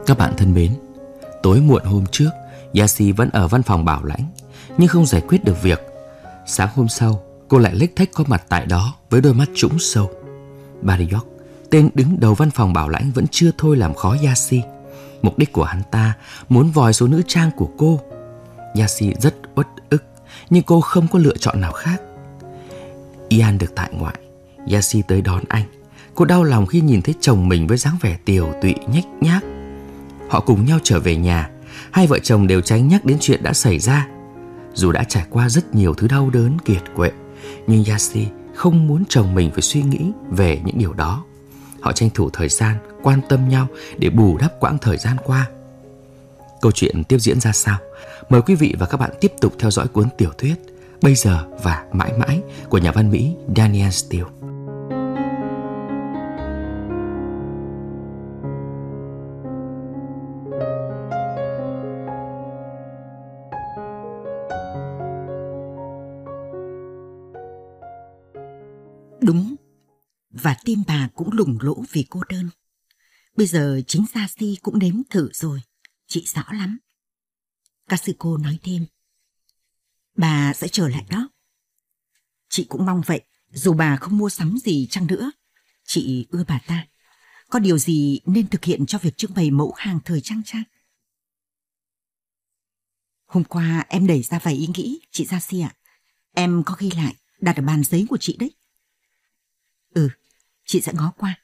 Các bạn thân mến, tối muộn hôm trước, Yasi vẫn ở văn phòng bảo lãnh nhưng không giải quyết được việc. Sáng hôm sau, cô lại lếch thếch có mặt tại đó với đôi mắt trũng sâu. Barryok, tên đứng đầu văn phòng bảo lãnh, vẫn chưa thôi làm khó Yasi. Mục đích của hắn ta muốn vòi số nữ trang của cô. Yasi rất uất ức, nhưng cô không có lựa chọn nào khác. Ian được tại ngoại, Yasi tới đón anh. Cô đau lòng khi nhìn thấy chồng mình với dáng vẻ tiều tụy nhếch nhác. Họ cùng nhau trở về nhà. Hai vợ chồng đều tránh nhắc đến chuyện đã xảy ra. Dù đã trải qua rất nhiều thứ đau đớn kiệt quệ, nhưng Yasi không muốn chồng mình phải suy nghĩ về những điều đó. Họ tranh thủ thời gian quan tâm nhau để bù đắp quãng thời gian qua. Câu chuyện tiếp diễn ra sao? Mời quý vị và các bạn tiếp tục theo dõi cuốn tiểu thuyết Bây giờ và mãi mãi của nhà văn Mỹ Danielle Steel. Đúng, và tim bà cũng lủng lỗ vì cô đơn. Bây giờ chính Yasi cũng nếm thử rồi, chị rõ lắm. Katsuko nói thêm, bà sẽ trở lại đó. Chị cũng mong vậy, dù bà không mua sắm gì chăng nữa. Chị ưa bà ta. Có điều gì nên thực hiện cho việc trưng bày mẫu hàng thời trang chăng? Hôm qua em đẩy ra vài ý nghĩ, chị Yasi ạ. Em có ghi lại, đặt ở bàn giấy của chị đấy. Chị sẽ ngó qua.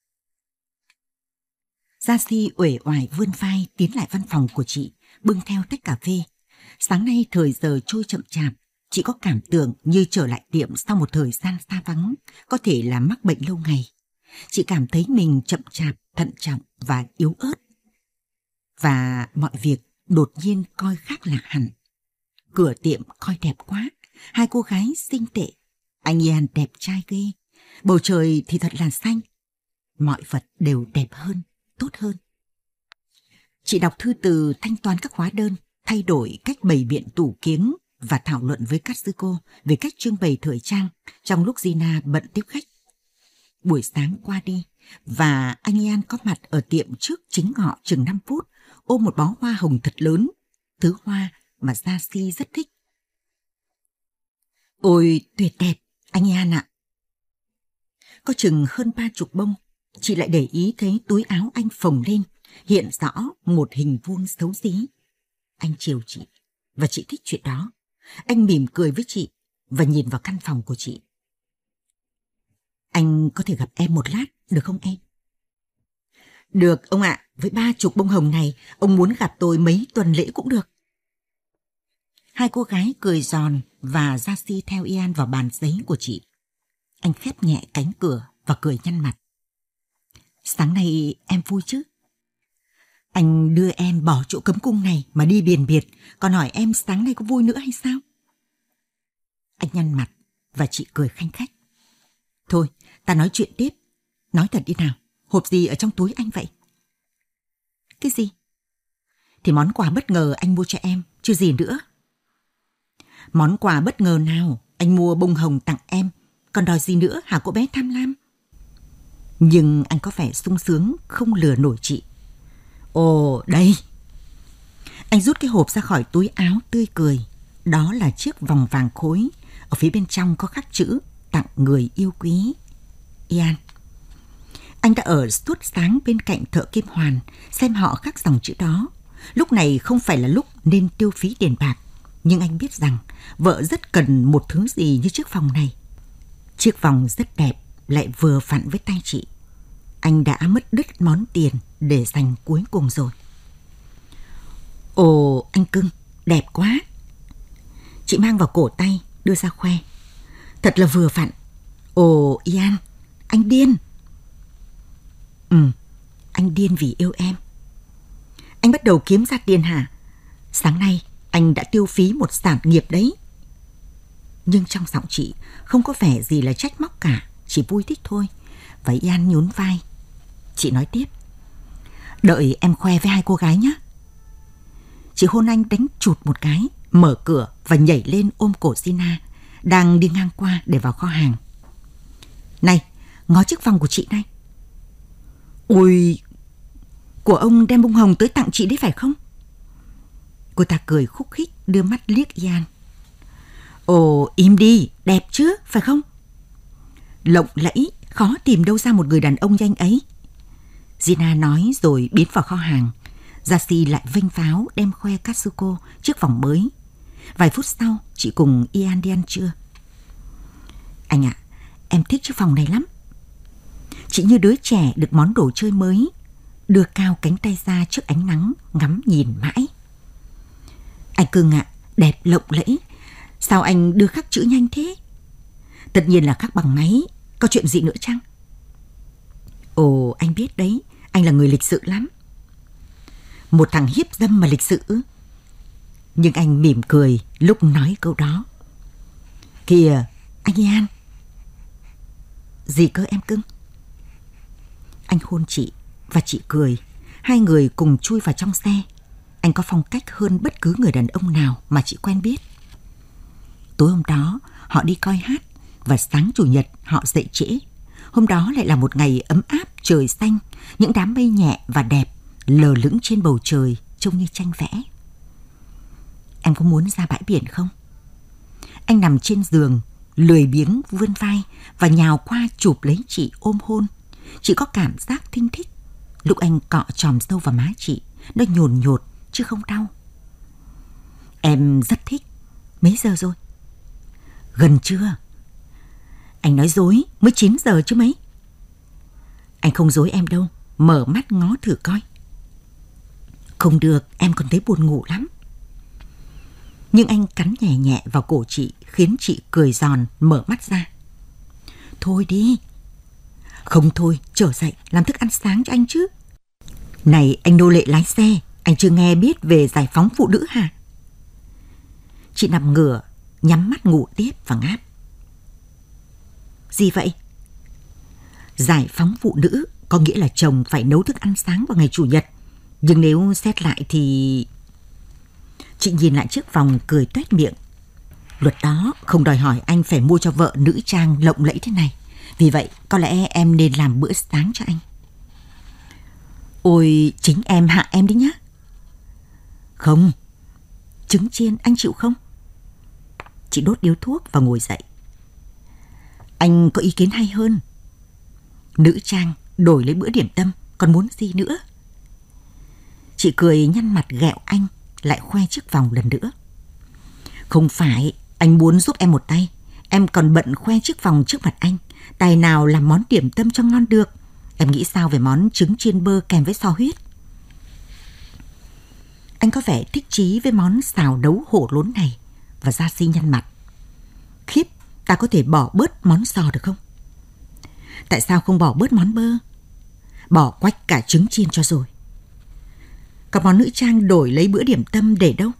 Yasi uể oải vươn vai tiến lại văn phòng của chị, bưng theo tách cà phê. Sáng nay thời giờ trôi chậm chạp, chị có cảm tưởng như trở lại tiệm sau một thời gian xa vắng, có thể là mắc bệnh lâu ngày. Chị cảm thấy mình chậm chạp, thận trọng và yếu ớt. Và mọi việc đột nhiên coi khác lạ hẳn. Cửa tiệm coi đẹp quá, hai cô gái xinh tệ, anh Ian đẹp trai ghê. Bầu trời thì thật là xanh. Mọi vật đều đẹp hơn, tốt hơn. Chị đọc thư từ thanh toán các hóa đơn, thay đổi cách bày biện tủ kiếng và thảo luận với Katsuko về cách trưng bày thời trang trong lúc Gina bận tiếp khách. Buổi sáng qua đi và anh Ian có mặt ở tiệm trước chính họ chừng 5 phút, ôm một bó hoa hồng thật lớn, thứ hoa mà Yasi rất thích. Ôi, tuyệt đẹp, anh Ian ạ. Có chừng hơn 30 bông, chị lại để ý thấy túi áo anh phồng lên, hiện rõ một hình vuông xấu xí. Anh chiều chị, và chị thích chuyện đó. Anh mỉm cười với chị và nhìn vào căn phòng của chị. Anh có thể gặp em một lát, được không em? Được ông ạ, với 30 bông hồng này, ông muốn gặp tôi mấy tuần lễ cũng được. Hai cô gái cười giòn và Yasi theo Ian vào bàn giấy của chị. Anh khép nhẹ cánh cửa và cười nhăn mặt. Sáng nay em vui chứ? Anh đưa em bỏ chỗ cấm cung này mà đi biền biệt, còn hỏi em sáng nay có vui nữa hay sao? Anh nhăn mặt và chị cười khanh khách. Thôi, ta nói chuyện tiếp. Nói thật đi nào, hộp gì ở trong túi anh vậy? Cái gì? Thì món quà bất ngờ anh mua cho em, chứ gì nữa. Món quà bất ngờ nào? Anh mua bông hồng tặng em, còn đòi gì nữa hả cô bé tham lam? Nhưng anh có vẻ sung sướng không lừa nổi chị. Ồ, đây. Anh rút cái hộp ra khỏi túi áo tươi cười. Đó là chiếc vòng vàng khối. Ở phía bên trong có khắc chữ tặng người yêu quý. Ian. Anh đã ở suốt sáng bên cạnh thợ kim hoàn, xem họ khắc dòng chữ đó. Lúc này không phải là lúc nên tiêu phí tiền bạc, nhưng anh biết rằng vợ rất cần một thứ gì như chiếc vòng này. Chiếc vòng rất đẹp, lại vừa vặn với tay chị. Anh đã mất đứt món tiền để dành cuối cùng rồi. Ồ, anh cưng, đẹp quá. Chị mang vào cổ tay, đưa ra khoe. Thật là vừa vặn. Ồ, Ian, anh điên. Anh điên vì yêu em. Anh bắt đầu kiếm ra tiền hả? Sáng nay, anh đã tiêu phí một sản nghiệp đấy. Nhưng trong giọng chị không có vẻ gì là trách móc cả, chỉ vui thích thôi. Và Ian nhún vai. Chị nói tiếp. Đợi em khoe với hai cô gái nhé. Chị hôn anh đánh chụt một cái, mở cửa và nhảy lên ôm cổ Gina, đang đi ngang qua để vào kho hàng. Này, ngó chiếc vòng của chị này. Ôi, của ông đem bông hồng tới tặng chị đấy phải không? Cô ta cười khúc khích đưa mắt liếc Ian. Ồ, im đi, đẹp chứ, phải không? Lộng lẫy, khó tìm đâu ra một người đàn ông nhanh ấy. Gina nói rồi biến vào kho hàng. Yasi lại vênh váo đem khoe Katsuko chiếc vòng mới. Vài phút sau, chị cùng Ian đi ăn trưa. Anh ạ, em thích chiếc vòng này lắm. Chị như đứa trẻ được món đồ chơi mới, đưa cao cánh tay ra trước ánh nắng, ngắm nhìn mãi. Anh Cưng ạ, đẹp lộng lẫy. Sao anh đưa khắc chữ nhanh thế? Tất nhiên là khắc bằng máy, có chuyện gì nữa chăng? Ồ, anh biết đấy, anh là người lịch sự lắm. Một thằng hiếp dâm mà lịch sự. Nhưng anh mỉm cười lúc nói câu đó. Kìa, anh Ian. Gì cơ em Cưng? Anh hôn chị và chị cười. Hai người cùng chui vào trong xe. Anh có phong cách hơn bất cứ người đàn ông nào mà chị quen biết. Tối hôm đó họ đi coi hát và sáng chủ nhật họ dậy trễ. Hôm đó lại là một ngày ấm áp, trời xanh, những đám mây nhẹ và đẹp lờ lững trên bầu trời trông như tranh vẽ. Em có muốn ra bãi biển không? Anh nằm trên giường, lười biếng vươn vai và nhào qua chụp lấy chị ôm hôn. Chị có cảm giác thinh thích. Lúc anh cọ chòm sâu vào má chị, nó nhồn nhột chứ không đau. Em rất thích. Mấy giờ rồi? Gần trưa. Anh nói dối, mới 9 giờ chứ mấy. Anh không dối em đâu, mở mắt ngó thử coi. Không được, em còn thấy buồn ngủ lắm. Nhưng anh cắn nhẹ nhẹ vào cổ chị, khiến chị cười giòn, mở mắt ra. Thôi đi. Không thôi, trở dậy, làm thức ăn sáng cho anh chứ. Này, anh nô lệ lái xe, anh chưa nghe biết về giải phóng phụ nữ hả? Chị nằm ngửa, nhắm mắt ngủ tiếp và ngáp. Gì vậy? Giải phóng phụ nữ có nghĩa là chồng phải nấu thức ăn sáng vào ngày chủ nhật. Nhưng nếu xét lại thì... Chị nhìn lại chiếc vòng cười tuét miệng. Luật đó không đòi hỏi anh phải mua cho vợ nữ trang lộng lẫy thế này. Vì vậy có lẽ em nên làm bữa sáng cho anh. Ôi, chính em hạ em đi nhá. Không. Trứng chiên anh chịu không? Chị đốt điếu thuốc và ngồi dậy. Anh có ý kiến hay hơn. Nữ trang đổi lấy bữa điểm tâm, còn muốn gì nữa? Chị cười nhăn mặt ghẹo anh, lại khoe chiếc vòng lần nữa. Không phải, anh muốn giúp em một tay. Em còn bận khoe chiếc vòng trước mặt anh. Tài nào làm món điểm tâm cho ngon được. Em nghĩ sao về món trứng chiên bơ kèm với xò huyết? Anh có vẻ thích chí với món xào nấu hổ lốn này. Và Yasi nhăn mặt. Khiếp, ta có thể bỏ bớt món xò được không? Tại sao không bỏ bớt món bơ? Bỏ quách cả trứng chiên cho rồi. Còn món nữ trang đổi lấy bữa điểm tâm để đâu?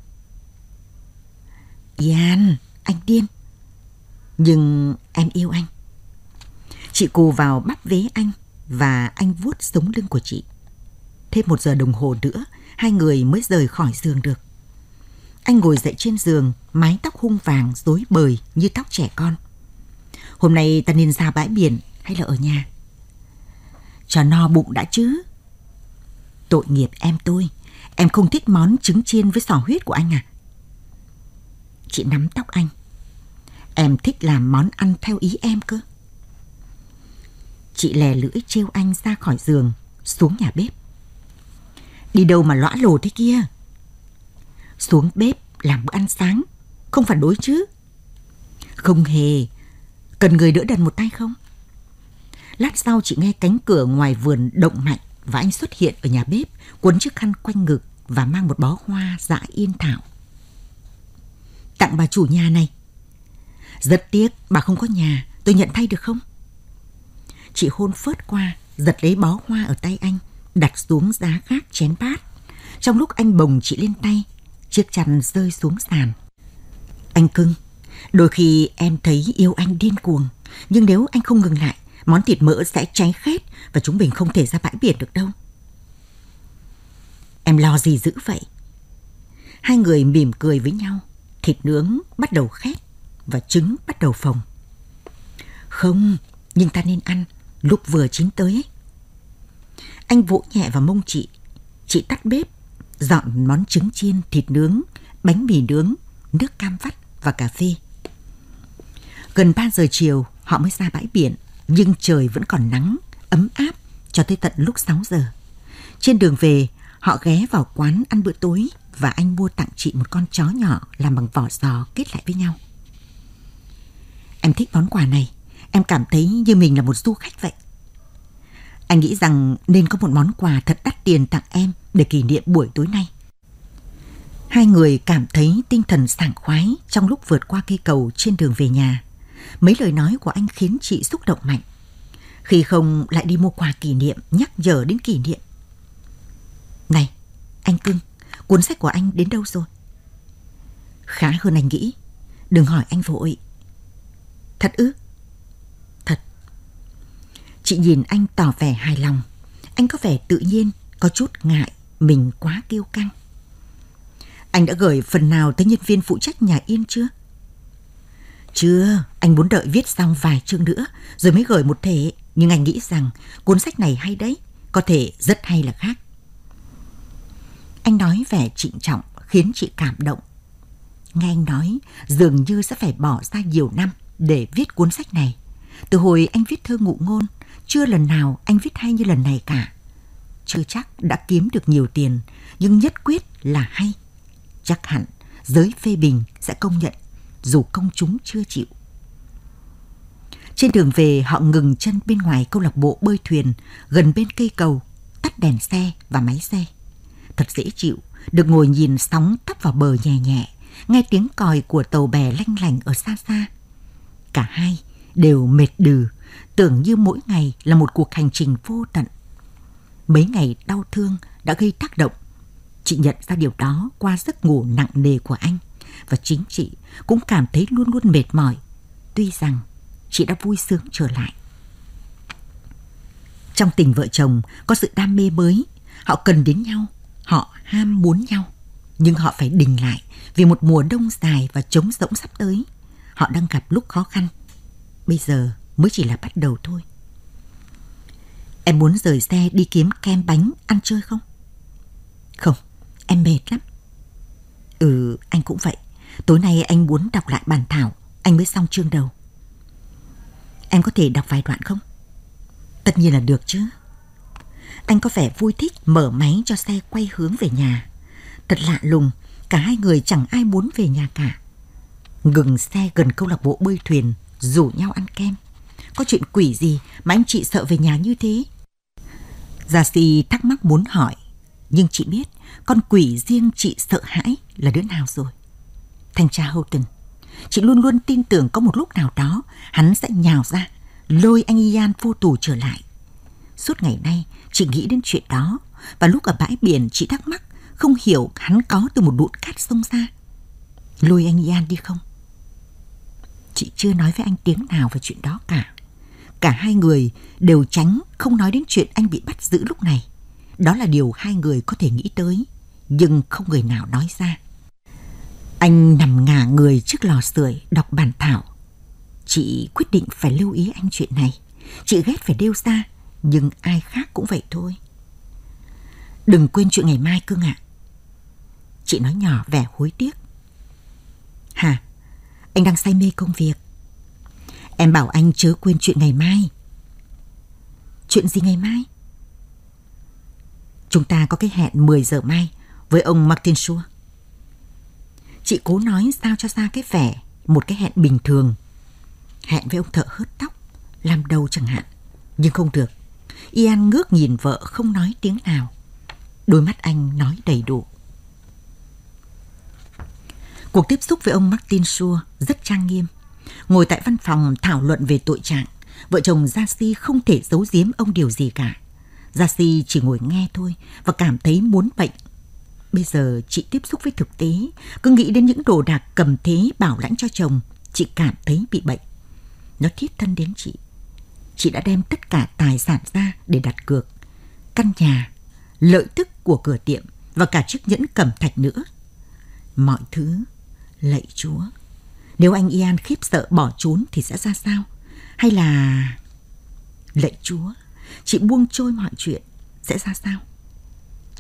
Ian, anh điên. Nhưng em yêu anh. Chị cù vào bắp vế anh và anh vuốt sống lưng của chị. Thêm 1 giờ đồng hồ nữa, hai người mới rời khỏi giường được. Anh ngồi dậy trên giường, mái tóc hung vàng rối bời như tóc trẻ con. Hôm nay ta nên ra bãi biển hay là ở nhà? Cho no bụng đã chứ. Tội nghiệp em tôi. Em không thích món trứng chiên với xò huyết của anh à? Chị nắm tóc anh. Em thích làm món ăn theo ý em cơ. Chị lè lưỡi trêu anh ra khỏi giường, xuống nhà bếp. Đi đâu mà lõa lồ thế kia? Xuống bếp làm bữa ăn sáng, không phản đối chứ? Không hề. Cần người đỡ đần một tay không? Lát sau chị nghe cánh cửa ngoài vườn động mạnh và anh xuất hiện ở nhà bếp, quấn chiếc khăn quanh ngực và mang một bó hoa dã yên thảo. Tặng bà chủ nhà này. Rất tiếc bà không có nhà, tôi nhận thay được không? Chị hôn phớt qua, giật lấy bó hoa ở tay anh, đặt xuống giá gác chén bát. Trong lúc anh bồng chị lên tay, chiếc chăn rơi xuống sàn. Anh cưng, đôi khi em thấy yêu anh điên cuồng, nhưng nếu anh không ngừng lại, món thịt mỡ sẽ cháy khét và chúng mình không thể ra bãi biển được đâu. Em lo gì dữ vậy? Hai người mỉm cười với nhau. Thịt nướng bắt đầu khét và trứng bắt đầu phồng. Không, nhưng ta nên ăn lúc vừa chín tới ấy. Anh vỗ nhẹ vào mông chị. Chị tắt bếp, dọn món trứng chiên, thịt nướng, bánh mì nướng, nước cam vắt và cà phê. Gần 3 giờ chiều họ mới ra bãi biển, nhưng trời vẫn còn nắng, ấm áp cho tới tận lúc 6 giờ. Trên đường về, họ ghé vào quán ăn bữa tối và anh mua tặng chị một con chó nhỏ làm bằng vỏ sò kết lại với nhau. Em thích món quà này, em cảm thấy như mình là một du khách vậy. Anh nghĩ rằng nên có một món quà thật đắt tiền tặng em để kỷ niệm buổi tối nay. Hai người cảm thấy tinh thần sảng khoái trong lúc vượt qua cây cầu trên đường về nhà. Mấy lời nói của anh khiến chị xúc động mạnh. Khi không lại đi mua quà kỷ niệm, nhắc nhở đến kỷ niệm. Này, anh cưng, cuốn sách của anh đến đâu rồi? Khá hơn anh nghĩ. Đừng hỏi anh vội. Thật ư? Thật. Chị nhìn anh tỏ vẻ hài lòng. Anh có vẻ tự nhiên, có chút ngại mình quá kiêu căng. Anh đã gửi phần nào tới nhân viên phụ trách nhà Yên chưa? Chưa, anh muốn đợi viết xong vài chương nữa rồi mới gửi một thể. Nhưng anh nghĩ rằng cuốn sách này hay đấy, có thể rất hay là khác. Anh nói vẻ trịnh trọng khiến chị cảm động. Nghe anh nói dường như sẽ phải bỏ ra nhiều năm để viết cuốn sách này. Từ hồi anh viết thơ ngụ ngôn, chưa lần nào anh viết hay như lần này cả. Chưa chắc đã kiếm được nhiều tiền, nhưng nhất quyết là hay. Chắc hẳn giới phê bình sẽ công nhận, dù công chúng chưa chịu. Trên đường về họ ngừng chân bên ngoài câu lạc bộ bơi thuyền gần bên cây cầu, tắt đèn xe và máy xe. Thật dễ chịu được ngồi nhìn sóng tấp vào bờ nhẹ nhẹ, nghe tiếng còi của tàu bè lanh lành ở xa xa. Cả hai đều mệt đừ, tưởng như mỗi ngày là một cuộc hành trình vô tận. Mấy ngày đau thương đã gây tác động. Chị nhận ra điều đó qua giấc ngủ nặng nề của anh, và chính chị cũng cảm thấy luôn luôn mệt mỏi, tuy rằng chị đã vui sướng trở lại. Trong tình vợ chồng có sự đam mê mới, họ cần đến nhau, họ ham muốn nhau, nhưng họ phải đình lại vì một mùa đông dài và trống rỗng sắp tới. Họ đang gặp lúc khó khăn. Bây giờ mới chỉ là bắt đầu thôi. Em muốn rời xe đi kiếm kem bánh ăn chơi không? Không, em mệt lắm. Anh cũng vậy. Tối nay anh muốn đọc lại bản thảo, anh mới xong chương đầu. Em có thể đọc vài đoạn không? Tất nhiên là được chứ. Anh có vẻ vui thích mở máy cho xe quay hướng về nhà. Thật lạ lùng, cả hai người chẳng ai muốn về nhà cả. Ngừng xe gần câu lạc bộ bơi thuyền, rủ nhau ăn kem. Có chuyện quỷ gì mà anh chị sợ về nhà như thế? Gia Si thắc mắc muốn hỏi, nhưng chị biết con quỷ riêng chị sợ hãi là đứa nào rồi. Thanh tra Houghton. Chị luôn luôn tin tưởng có một lúc nào đó hắn sẽ nhào ra, lôi anh Ian vô tù trở lại. Suốt ngày nay chị nghĩ đến chuyện đó, và lúc ở bãi biển chị thắc mắc không hiểu hắn có từ một đụn cát xông ra. Lôi anh Ian đi không? Chị chưa nói với anh tiếng nào về chuyện đó cả. Cả hai người đều tránh không nói đến chuyện anh bị bắt giữ lúc này. Đó là điều hai người có thể nghĩ tới, nhưng không người nào nói ra. Anh nằm ngả người trước lò sưởi đọc bản thảo. Chị quyết định phải lưu ý anh chuyện này. Chị ghét phải đêu ra, nhưng ai khác cũng vậy thôi. Đừng quên chuyện ngày mai cưng ạ. Chị nói nhỏ vẻ hối tiếc. Hả? Anh đang say mê công việc. Em bảo anh chớ quên chuyện ngày mai. Chuyện gì ngày mai? Chúng ta có cái hẹn 10 giờ mai với ông Martin Shaw. Chị cố nói sao cho ra cái vẻ một cái hẹn bình thường. Hẹn với ông thợ hớt tóc, làm đầu chẳng hạn. Nhưng không được. Ian ngước nhìn vợ không nói tiếng nào. Đôi mắt anh nói đầy đủ. Cuộc tiếp xúc với ông Martin Shaw rất trang nghiêm. Ngồi tại văn phòng thảo luận về tội trạng, vợ chồng Gia Si không thể giấu giếm ông điều gì cả. Gia Si chỉ ngồi nghe thôi và cảm thấy muốn bệnh. Bây giờ chị tiếp xúc với thực tế, cứ nghĩ đến những đồ đạc cầm thế bảo lãnh cho chồng, chị cảm thấy bị bệnh. Nó thiết thân đến chị. Chị đã đem tất cả tài sản ra để đặt cược. Căn nhà, lợi tức của cửa tiệm và cả chiếc nhẫn cẩm thạch nữa. Mọi thứ, lạy Chúa. Nếu anh Ian khiếp sợ bỏ trốn thì sẽ ra sao? Hay là... Lạy Chúa, chị buông trôi mọi chuyện sẽ ra sao?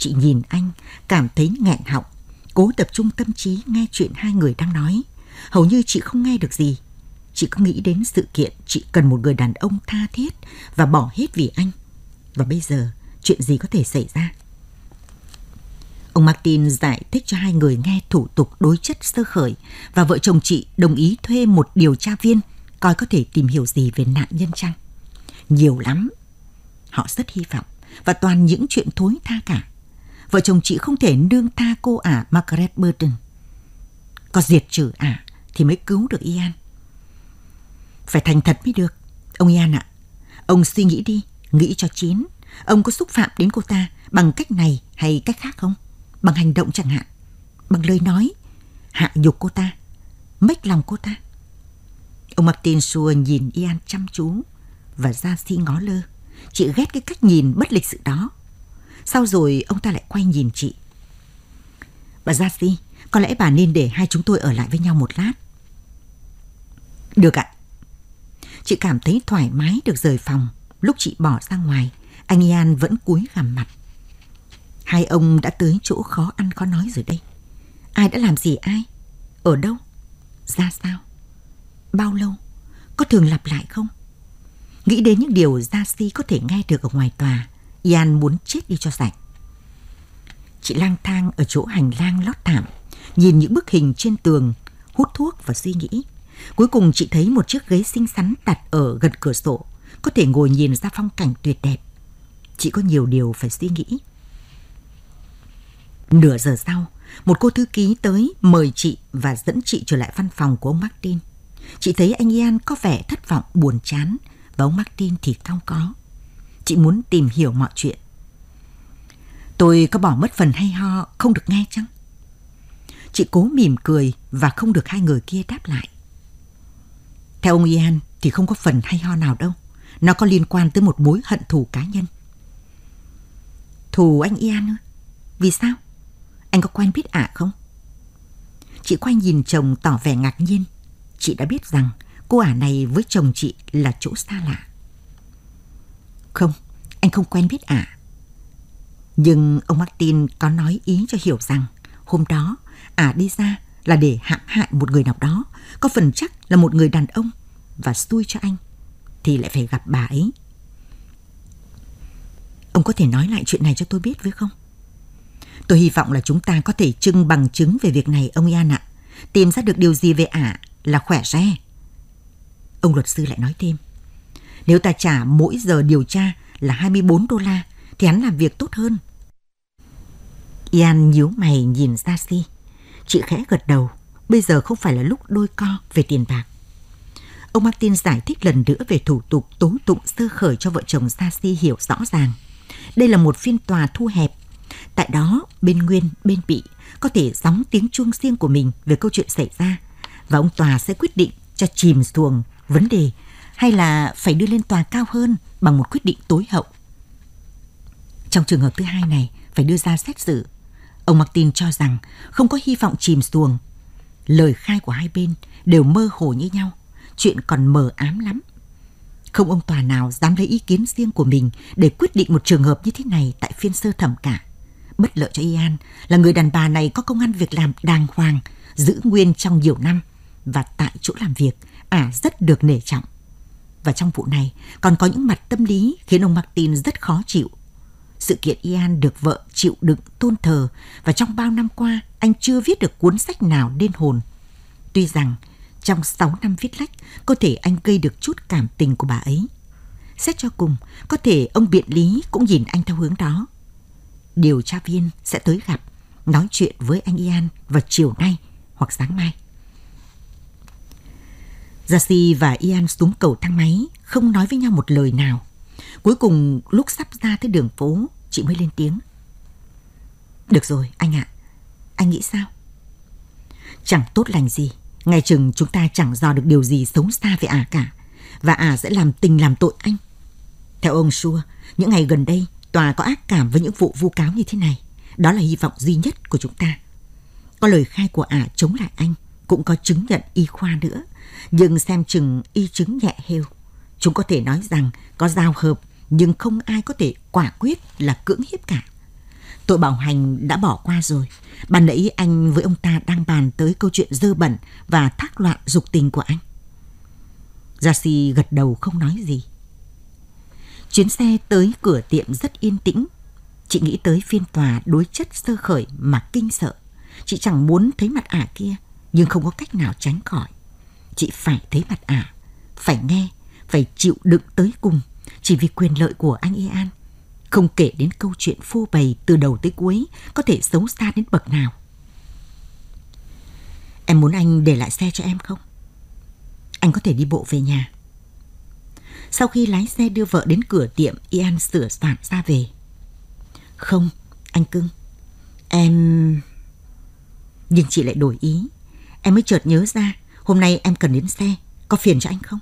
Chị nhìn anh, cảm thấy nghẹn họng, cố tập trung tâm trí nghe chuyện hai người đang nói. Hầu như chị không nghe được gì. Chị cứ nghĩ đến sự kiện chị cần một người đàn ông tha thiết và bỏ hết vì anh. Và bây giờ, chuyện gì có thể xảy ra? Ông Martin giải thích cho hai người nghe thủ tục đối chất sơ khởi và vợ chồng chị đồng ý thuê một điều tra viên coi có thể tìm hiểu gì về nạn nhân chăng. Nhiều lắm. Họ rất hy vọng và toàn những chuyện thối tha cả. Vợ chồng chị không thể nương tha cô ả Margaret Burton. Có diệt trừ ả thì mới cứu được Ian. Phải thành thật mới được. Ông Ian ạ, ông suy nghĩ đi, nghĩ cho chín. Ông có xúc phạm đến cô ta bằng cách này hay cách khác không? Bằng hành động chẳng hạn, bằng lời nói, hạ nhục cô ta, mếch lòng cô ta. Ông Martin xua nhìn Ian chăm chú và Darcy ngó lơ. Chị ghét cái cách nhìn bất lịch sự đó. Sau rồi ông ta lại quay nhìn chị. Bà Darcy, có lẽ bà nên để hai chúng tôi ở lại với nhau một lát. Được ạ. Chị cảm thấy thoải mái được rời phòng. Lúc chị bỏ ra ngoài, anh Ian vẫn cúi gằm mặt. Hai ông đã tới chỗ khó ăn khó nói rồi đây. Ai đã làm gì ai? Ở đâu? Ra sao? Bao lâu? Có thường lặp lại không? Nghĩ đến những điều Darcy có thể nghe được ở ngoài tòa, Ian muốn chết đi cho sạch. Chị lang thang ở chỗ hành lang lót thảm, nhìn những bức hình trên tường, hút thuốc và suy nghĩ. Cuối cùng chị thấy một chiếc ghế xinh xắn đặt ở gần cửa sổ, có thể ngồi nhìn ra phong cảnh tuyệt đẹp. Chị có nhiều điều phải suy nghĩ. Nửa giờ sau, một cô thư ký tới mời chị và dẫn chị trở lại văn phòng của ông Martin. Chị thấy anh Ian có vẻ thất vọng, buồn chán và ông Martin thì cau có. Chị muốn tìm hiểu mọi chuyện. Tôi có bỏ mất phần hay ho không được nghe chăng? Chị cố mỉm cười và không được hai người kia đáp lại. Theo ông Ian thì không có phần hay ho nào đâu. Nó có liên quan tới một mối hận thù cá nhân. Thù anh Ian ư? Vì sao? Anh có quen biết ả không? Chị quay nhìn chồng tỏ vẻ ngạc nhiên. Chị đã biết rằng cô ả này với chồng chị là chỗ xa lạ. Không, anh không quen biết ả. Nhưng ông Martin có nói ý cho hiểu rằng hôm đó ả đi ra là để hãm hại một người nào đó, có phần chắc là một người đàn ông, và xui cho anh thì lại phải gặp bà ấy. Ông có thể nói lại chuyện này cho tôi biết với không? Tôi hy vọng là chúng ta có thể trưng bằng chứng về việc này, ông Ian ạ. Tìm ra được điều gì về ả là khỏe re. Ông luật sư lại nói thêm. Nếu ta trả mỗi giờ điều tra là $24 thì hắn làm việc tốt hơn. Ian nhíu mày nhìn Darcy. Chị khẽ gật đầu. Bây giờ không phải là lúc đôi co về tiền bạc. Ông Martin giải thích lần nữa về thủ tục tố tụng sơ khởi cho vợ chồng Darcy hiểu rõ ràng. Đây là một phiên tòa thu hẹp. Tại đó, bên nguyên, bên bị có thể gióng tiếng chuông riêng của mình về câu chuyện xảy ra, và ông tòa sẽ quyết định cho chìm xuồng vấn đề hay là phải đưa lên tòa cao hơn bằng một quyết định tối hậu. Trong trường hợp thứ hai này phải đưa ra xét xử, ông Martin cho rằng không có hy vọng chìm xuồng. Lời khai của hai bên đều mơ hồ như nhau, chuyện còn mờ ám lắm. Không ông tòa nào dám lấy ý kiến riêng của mình để quyết định một trường hợp như thế này tại phiên sơ thẩm cả. Bất lợi cho Ian là người đàn bà này có công ăn việc làm đàng hoàng, giữ nguyên trong nhiều năm, và tại chỗ làm việc ả rất được nể trọng. Và trong vụ này còn có những mặt tâm lý khiến ông Martin rất khó chịu. Sự kiện Ian được vợ chịu đựng tôn thờ, và trong bao năm qua anh chưa viết được cuốn sách nào nên hồn. Tuy rằng trong 6 năm viết lách, có thể anh gây được chút cảm tình của bà ấy. Xét cho cùng, có thể ông biện lý cũng nhìn anh theo hướng đó. Điều tra viên sẽ tới gặp, nói chuyện với anh Ian vào chiều nay hoặc sáng mai. Darcy và Ian xuống cầu thang máy, không nói với nhau một lời nào. Cuối cùng, lúc sắp ra tới đường phố, chị mới lên tiếng. Được rồi, anh ạ. Anh nghĩ sao? Chẳng tốt lành gì. Ngày chừng chúng ta chẳng dò được điều gì xấu xa về ả cả, và ả sẽ làm tình làm tội anh. Theo ông Shaw, những ngày gần đây, tòa có ác cảm với những vụ vu cáo như thế này. Đó là hy vọng duy nhất của chúng ta. Có lời khai của ả chống lại anh, cũng có chứng nhận y khoa nữa, nhưng xem chừng y chứng nhẹ hêu. Chúng có thể nói rằng có giao hợp, nhưng không ai có thể quả quyết là cưỡng hiếp cả. Tội bảo hành đã bỏ qua rồi. Ban nãy anh với ông ta đang bàn tới câu chuyện dơ bẩn và thác loạn dục tình của anh. Gia-si gật đầu không nói gì. Chuyến xe tới cửa tiệm rất yên tĩnh. Chị nghĩ tới phiên tòa đối chất sơ khởi mà kinh sợ. Chị chẳng muốn thấy mặt ả kia, nhưng không có cách nào tránh khỏi. Chị phải thấy mặt ả, phải nghe, phải chịu đựng tới cùng, chỉ vì quyền lợi của anh Ian. Không kể đến câu chuyện phô bày từ đầu tới cuối có thể xấu xa đến bậc nào. Em muốn anh để lại xe cho em không? Anh có thể đi bộ về nhà. Sau khi lái xe đưa vợ đến cửa tiệm, Ian sửa soạn ra về. Không, anh cưng. Em... Nhưng chị lại đổi ý. Em mới chợt nhớ ra, hôm nay em cần đến xe, có phiền cho anh không?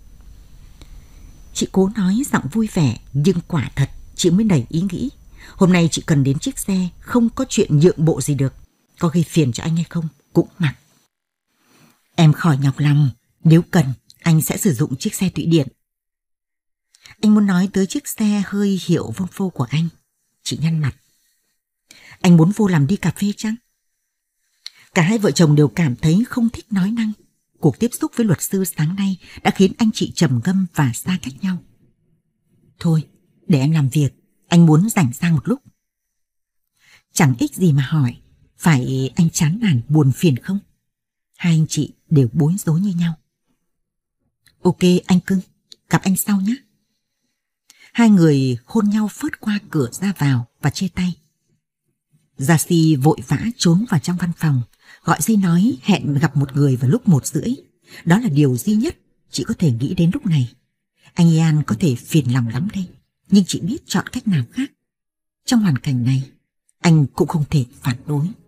Chị cố nói giọng vui vẻ, nhưng quả thật chị mới nảy ý nghĩ. Hôm nay chị cần đến chiếc xe, không có chuyện nhượng bộ gì được. Có gây phiền cho anh hay không, cũng mặc. Em khỏi nhọc lòng, nếu cần, anh sẽ sử dụng chiếc xe Thụy Điển. Anh muốn nói tới chiếc xe hơi hiệu Volvo của anh. Chị nhăn mặt. Anh muốn vô làm đi cà phê chăng? Cả hai vợ chồng đều cảm thấy không thích nói năng. Cuộc tiếp xúc với luật sư sáng nay đã khiến anh chị trầm ngâm và xa cách nhau. Thôi, để em làm việc, anh muốn rảnh sang một lúc. Chẳng ích gì mà hỏi, phải anh chán nản buồn phiền không? Hai anh chị đều bối rối như nhau. Ok anh cưng, gặp anh sau nhé. Hai người hôn nhau phớt qua cửa ra vào và chia tay. Gia-si vội vã trốn vào trong văn phòng, gọi dây nói hẹn gặp một người vào lúc 1:30. Đó là điều duy nhất chị có thể nghĩ đến lúc này. Anh Ian có thể phiền lòng lắm đây, nhưng chị biết chọn cách nào khác. Trong hoàn cảnh này, anh cũng không thể phản đối.